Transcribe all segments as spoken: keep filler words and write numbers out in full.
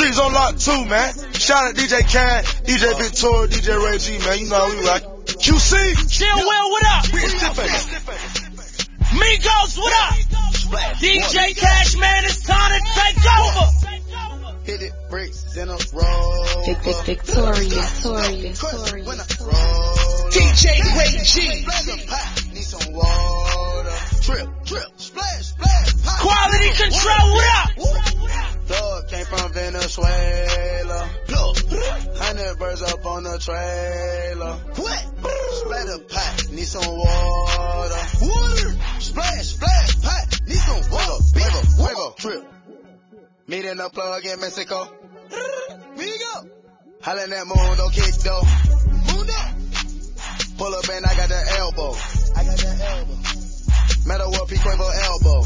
streets on lock too, man. Shout out D J Can, D J Victoria, D J Ray G, man. You know how we rock. Q C. Chill Will, what up? Migos, what up? D J Cash, man, it's time to take over. Hit it, bricks in a row. Vic, Vic, Victoria, Victoria, Victoria. D J Ray G. Need some water. Drip, drip, splash, splash. Quality control, what up? Dog came from Venezuela. Hundred birds up on the trailer. Splatter pot, need some water. Water. Splash, splash, pot, need some water. Wiggle, wiggle, drip. Meet in the plug in Mexico. Migo. Holla that mundo kick though. Mundo. Pull up and I got the elbow. I got the elbow. Metal World P Quavo elbow.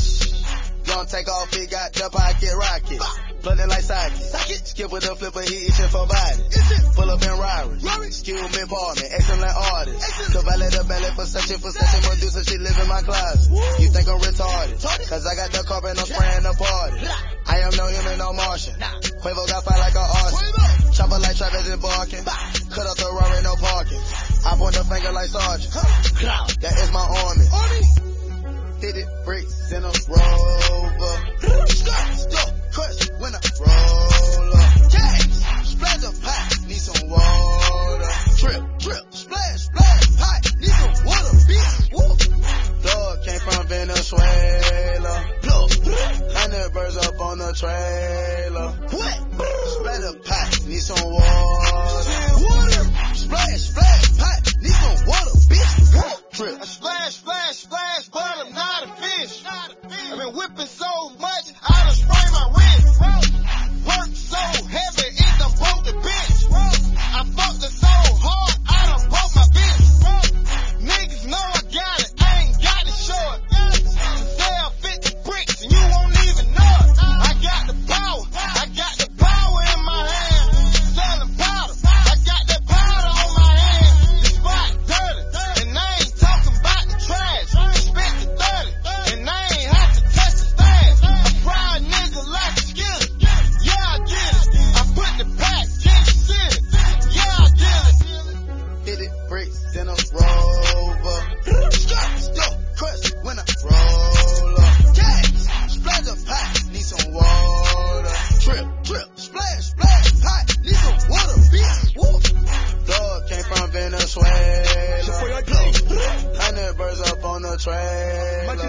Young take off, he got the pocket rocket. Flooding like socket. Skip with the flipper, he itching for body. Pull up in Rari. Excuse me, pardon me. Excellent artist. Cavalry the belly for searching for such a Medusa. She live in my closet. You think I'm retarded? Cause I got the carpet, I'm spraying the party. I am no human, no Martian. Quavo got fight like an arson. Chopper like Travis and barking. Cut up the Rari, no parking. I point the finger like Sergeant. That is my army. Hit it, bricks in a rover. Stuff, crush when I roll up. Tags, splash a pot, need some water. Drip, drip, splash, splash, pot, need some water, bitch. Woo. Dog came from Venezuela. Hundred birds up on the trailer. Splash a pot, need some water. Water, splash, splash, pot, need some water, bitch. Drip. A splash, splash, splash, but I'm not a fish. I've been whipping so much, I done sprained my wrist. Work so heavy, it done broke the bitch. I fucked her so hard, I done broke my bitch. Niggas know I got it, I ain't got it short. Sell fifty bricks and you won't even know it. I got the power, I got the power in my hand. Selling powder, I got that powder on my hand. The spot dirty, and I ain't talking about the trash. Spent the thirty, and I ain't have to touch the stash. I fry a nigga like a skillet. Yeah, I get it. I put the pack, Kansas City. Yeah, I get it. Hit it, bricks in a rover. Stuff, crush when I roll up. Tags, splash a pot, need some water. Drip, drip, splash, splash, pot, need some water, bitch. Woo. Dog came from Venezuela. Hundred birds up on the trailer.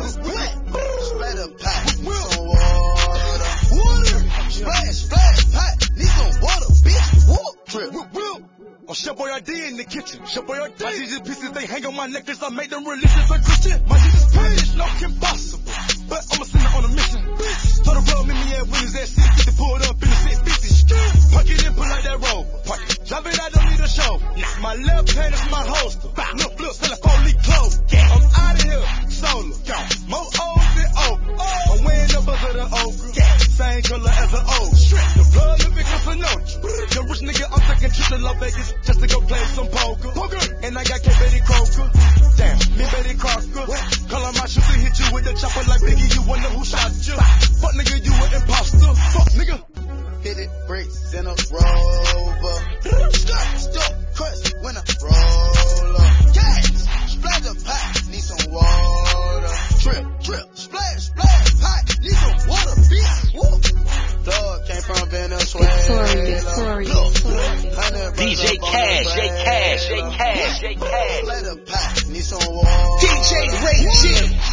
Splatter pot, need some water. Water, splash, splash, pot, need some water, bitch. Woo. Drip. Oh, Showboy I D in the kitchen. Showboy I D. My Jesus pieces, they hang on my necklace. I made them religious or Christian. My Jesus page, no impossible. But I'ma send it on a mission. Told the road, meet me at Winners at six fifty, pulled up in the six fifty. Park it in, pull out that rover. Park it. Drop it, I don't need a show. My left hand is my holster. Look, look, still a four leak clothes. I'm out of here, solo. More O's than Oprah. I'm wearing the buzz of the okra. Same color as an O. The blood of it comes a note. The rich nigga, I'm taking trips to Las Vegas just to go play some poker. Poker. And I got K Betty Croker. Damn, me Betty Crocker. Call on my shoes and hit you with the chopper like Biggie. You wonder who shot you. Fuck nigga, you an imposter. Fuck nigga. Hit it, bricks in a rover. Stuff, crush when I roll up. Tags, splash a pot, need some water. Drip, drip, splash, splash, pot, need some water, bitch. Woo. Dog came from Venezuela. Victoria, Victoria, Victoria. D J Cash, J Cash, J Cash, J Cash. Splatter pot, need some water. D J Ray G.